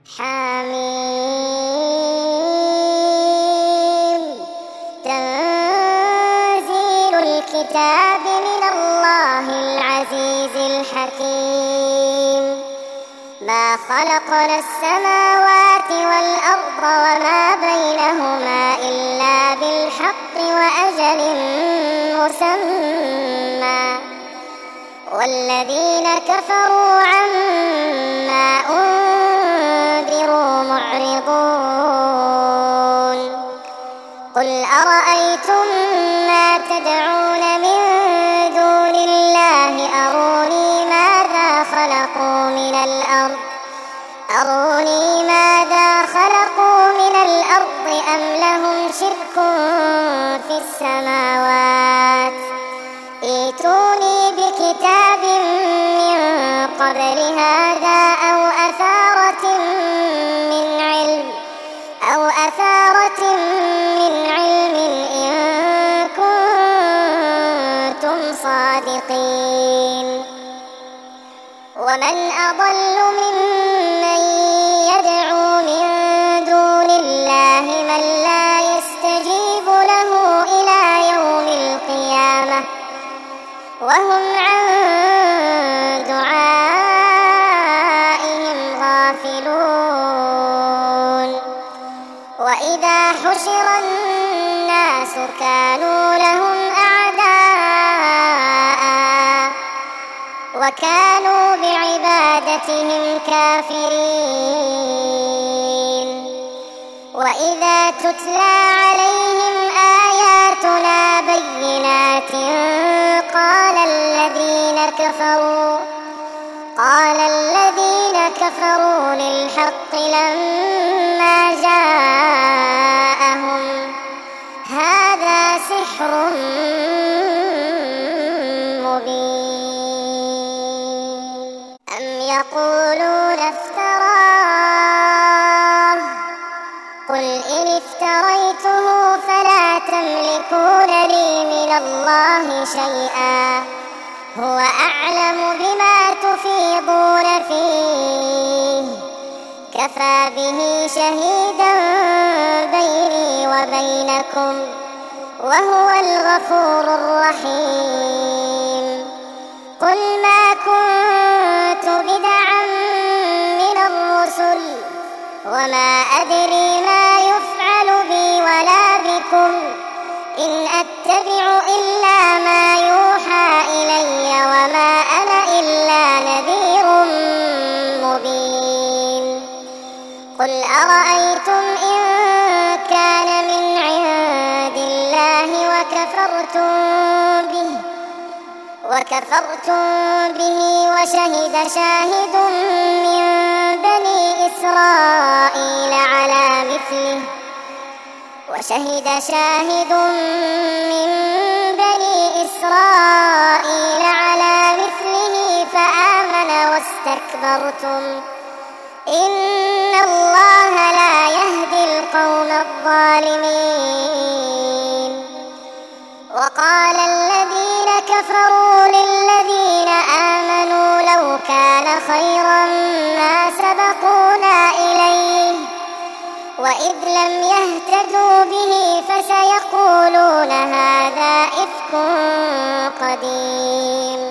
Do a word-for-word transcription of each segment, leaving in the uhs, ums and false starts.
حميم تنزيل الكتاب من الله العزيز الحكيم ما خلقنا السماوات والأرض وما بينهما إلا بالحق وأجل مسمى والذين كفروا عما أنذروا معرضون قل أرأيتم ما تدعون من دون الله أروني ماذا خلقوا من الأرض أروني ماذا خلقوا من الأرض أم لهم شرك في السماوات ائتوني بكتاب من قبل هذا أو أثارة من علم أو أثارة من علم إن كنتم صادقين ومن أضل ممن يدعو من دون الله من لا يستجيب له إلى يوم القيامة وهم عن دعائهم غافلون وإذا حشر الناس كانوا لهم أعداء وكانوا بعبادتهم كافرين وإذا تتلى عليهم آياتنا بينات قال الذين كفروا قال الذين كفروا للحق لما جاءهم هذا سحر مبين أم يقولون افتراه قل إن افتريته فلا تملكون لي من الله شيئا هو أعلم بما تفيضون فيه كفى به شهيدا بيني وبينكم وهو الغفور الرحيم قل ما كنت بدعا من الرسل وما أدري ما يفعل بي ولا بكم إن أتبع إلا ما يوحى إلي وما أنا إلا نذير مبين قل أرأيتم إن كان من عند الله وكفرتم به وكفرتم به وشهد شاهد من بني إسرائيل على مثله وشهد شاهد من بني إسرائيل على مثله فآمن واستكبرتم إن الله لا يهدي القوم الظالمين وقال الذين كفروا للذين آمنوا لو كان خيرا ما سبقونا إليه وإذ لم يهتدوا به فسيقولون هذا إفك قديم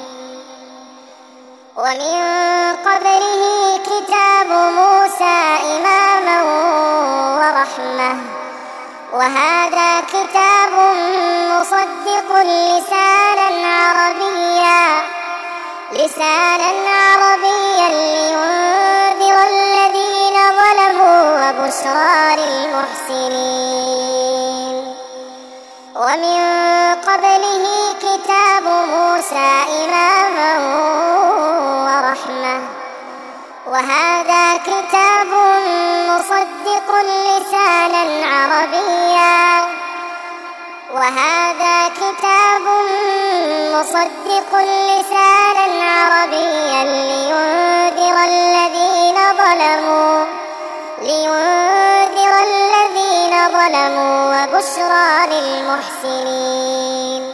ومن قبله كتاب موسى إماما ورحمة وهذا كتاب مصدق لسانا عربيا لسانا عربيا لينذر الذين ظلموا وبشرى للمحسنين ومن قبله كتاب موسى إماما ورحمة وهذا كتاب مصدق لسانا عربيا وهذا كتاب مصدق لسانا عربيا لينذر الذين ظلموا لينذر الذين ظلموا وبشرى للمحسنين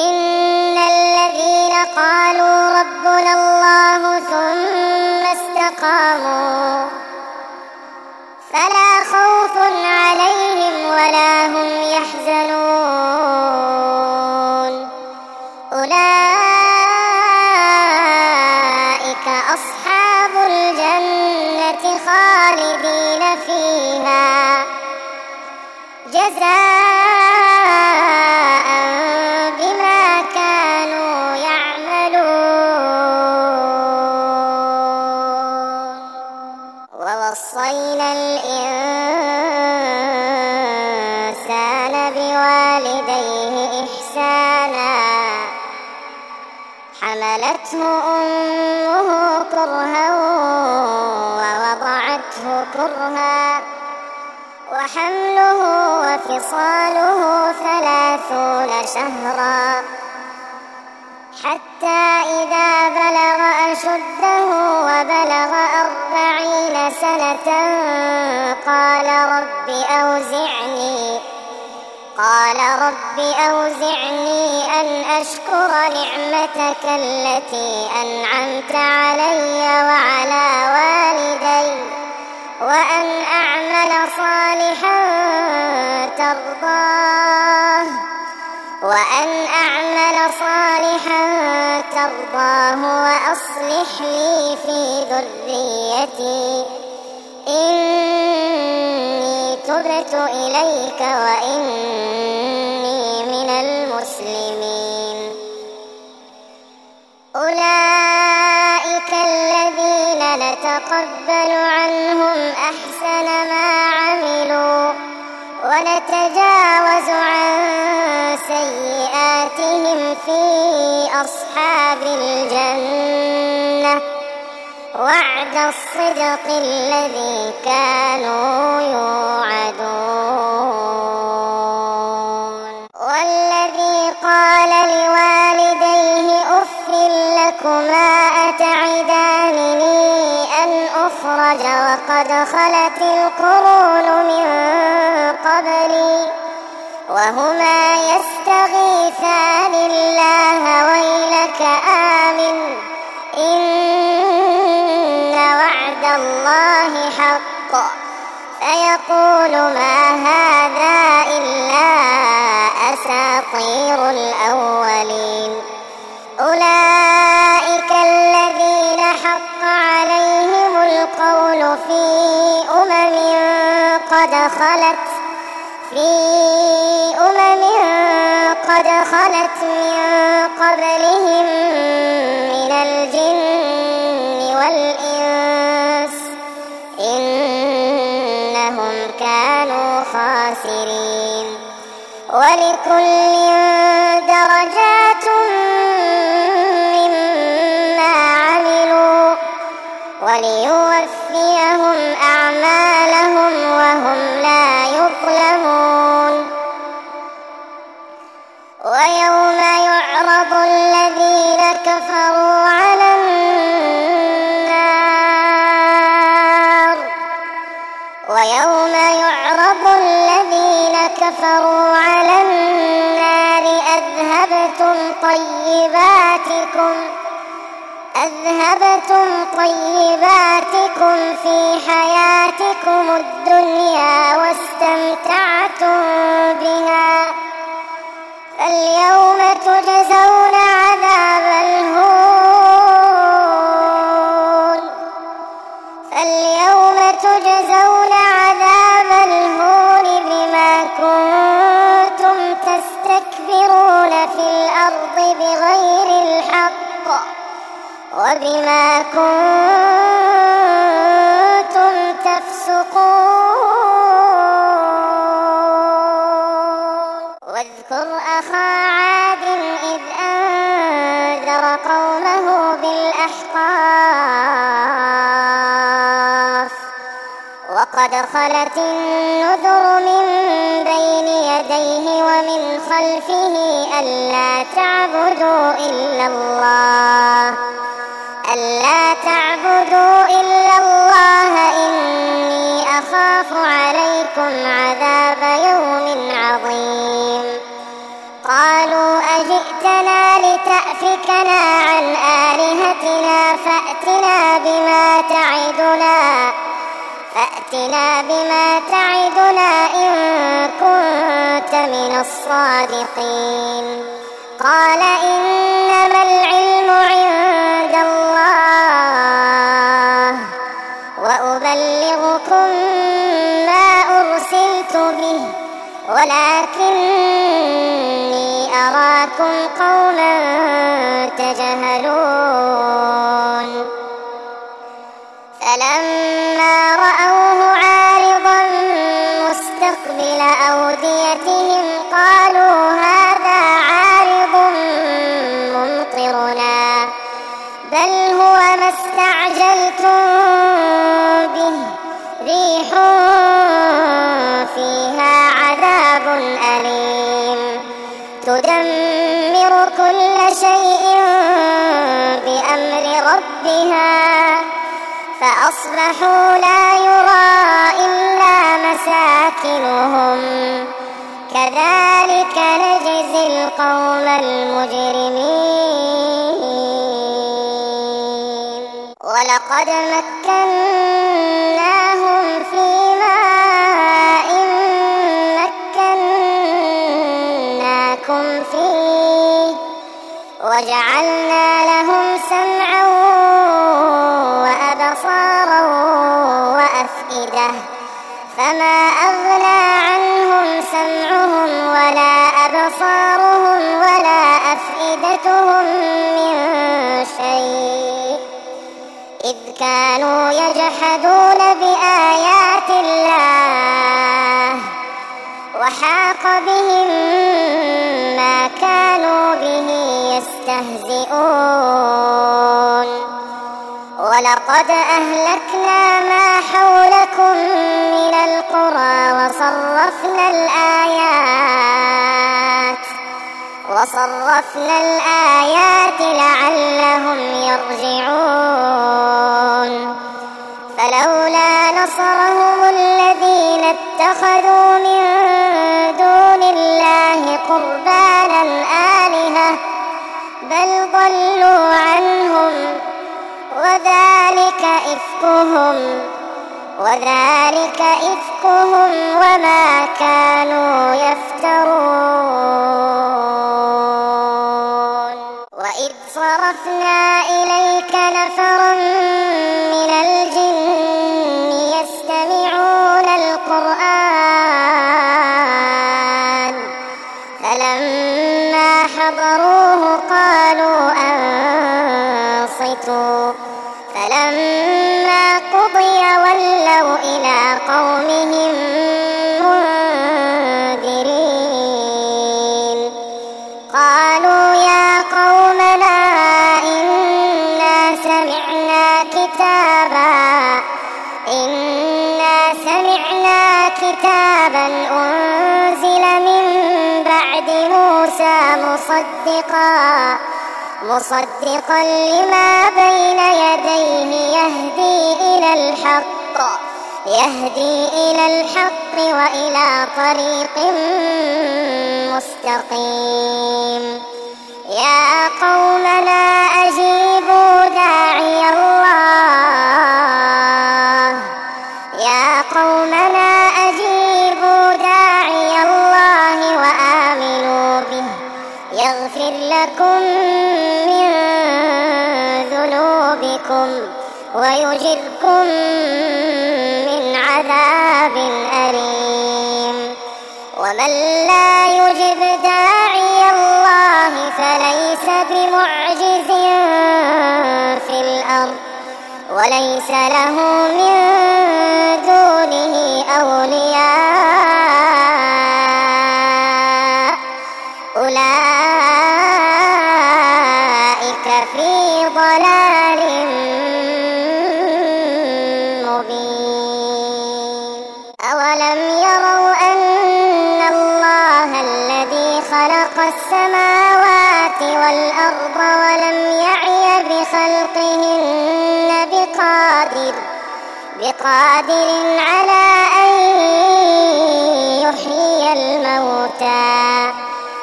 إن الذين قالوا ربنا الله ثم استقاموا فلا خوف عليهم ولا هم يحزنون أولئك أصحاب الجنة خالدين فيها جزاء بما كانوا يعملون ووصينا الإنسان بوالديه إحسانا حملته أمه كرها ووضعته كرها وحمله وفصاله ثلاثون شهرا حتى إذا بلغ أشده وبلغ أربعين سنة قال رب أوزعني قال رب أوزعني أن أشكر نعمتك التي أنعمت علي وعلى والدي وأن أعمل صالحا ترضاه وأن أعمل صالحا ترضاه وأصلح لي في ذريتي إني تبت إليك وإني من المسلمين أولئك الذين نتقبل عنهم أحسن ما عملوا ونتجاوز عن سيئاتهم في أصحاب الجنة وعد الصدق الذي كانوا يوعدون والذي قال لوالديه أف لكما أتعدانني أن أخرج وقد خلت القرون من قبلي وهما يستغيثان الله ويلك آمن إن وعد الله حق فيقول ما هذا إلا أساطير الأولين أولئك الذين حق عليهم القول في أمم قد خلت في أمم قد خلت من قبلهم من الجن والإنس إنهم كانوا خاسرين ولكل درجات مما عملوا وليوفيهم أعمالهم وهم لا يظلمون ويوم يعرض الذين كفروا على النار ويوم يعرض الذين كفروا على النار أذهبتم طيباتكم أذهبتم طيباتكم في حياتكم الدنيا واستمتعتم بها فاليوم تجزون عذاب الهون فاليوم تجزون عذاب الهون بما كنتم تستكبرون في الأرض بغير الحق وبما كنتم تفسقون واذكر أخا عاد إذ أنذر قومه بالأحقاف وقد خلت النذر من بين يديه ومن خلفه ألا تعبدوا إلا الله ألا تعبدوا إلا الله إني أخاف عليكم عذاب يوم عظيم قالوا أجئتنا لتأفكنا عن آلهتنا فأتنا بما تعدنا فأتنا بما تعدنا إن كنت من الصادقين. قال إنما العلم عند الله وأبلغكم ما أرسلت به ولكني أراكم قوما تجهلون. فلما رأوه عارضا مستقبل أوديتهم قالوا هذا عارض ممطرنا بل هو ما استعجلتم به ريح فيها عذاب أليم تدمر كل شيء بأمر ربها فأصبحوا لا يرى إلا مساكنهم كذلك نجزي القوم المجرمين. ولقد مكناهم في ماء مكناكم فيه وجعلنا لهم سمعا وأبصارا وأفئدة فما أغنى عنهم سمعهم ولا أبصارهم ولا أفئدتهم من شيء إذ كانوا يجحدون بآيات الله وحاق بهم ما كانوا به يستهزئون. ولقد أهلكنا ما حولكم من القرى وصرفنا الآيات وصرفنا الآيات لعلهم يرجعون. فلولا نصرهم الذين اتخذوا من دون الله قربانا آلهة بل ضلوا عنهم وذلك إفكهم وذلك إفكهم وما كانوا يفترون. وإذ صرفنا إليك نفرا من الجن يستمعون القرآن فلما حضروه قالوا أنصتوا فلما قضي ولوا إلى قومهم منذرين. قالوا يا قومنا إنا سمعنا كتابا إنا سمعنا كتابا أنزل من بعد موسى مصدقا مصدقا لما بين يديه يهدي إلى الحق يهدي إلى الحق وإلى طريق مستقيم. يا قومنا أجيبوا داعي الله يا قومنا أجيبوا داعي الله وآمنوا به يغفر لكم من ذنوبكم ويجركم من عذاب أليم. ومن لا يجب داعي الله فليس بمعجز في الأرض وليس له من دونه أولياء أولئك في ضلال مبين. أولم يروا أن الله الذي خلق السماوات والأرض ولم يعي بخلقهن بقادر بقادر على أن يحيي الموتى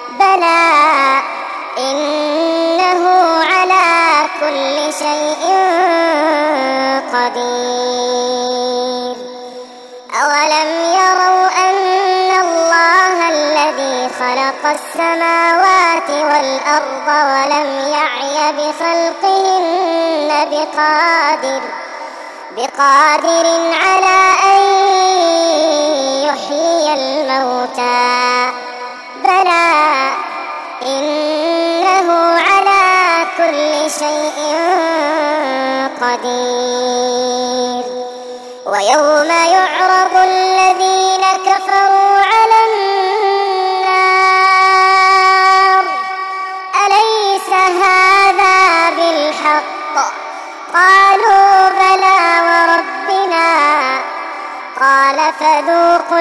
بلى إنه على كل شيء قدير أولم يروا أن الله الذي خلق السماوات والأرض ولم يعي بخلقهن بقادر بقادر على أن يحيي الموتى بلى إنه على كل شيء قدير ويوم يعرض الذين كفروا على النار أليس هذا بالحق قالوا بلى وربنا قال فذوقوا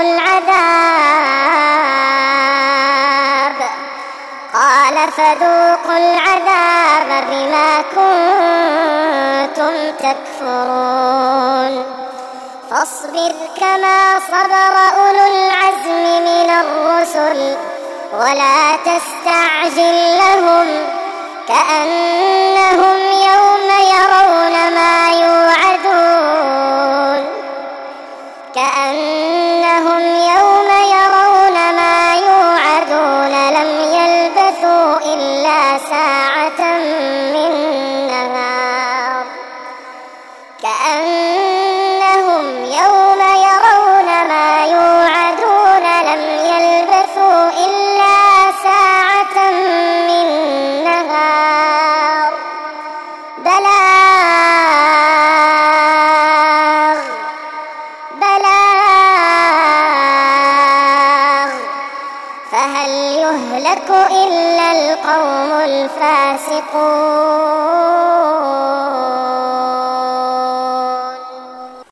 العذاب قال فذوقوا العذاب بما كنتم تكفرون فاصبر كما صبر أولو العزم من الرسل ولا تستعجل لهم كأنهم يوم يرون ما يوعدون كأنهم يوم يرون ما يوعدون لم يلبثوا إلا ساعة من نهار كأنهم يوم يرون ما يوعدون لم يلبثوا إلا ساعة من نهار بلاغ بلاغ فهل يهلك إلا القوم الفاسقون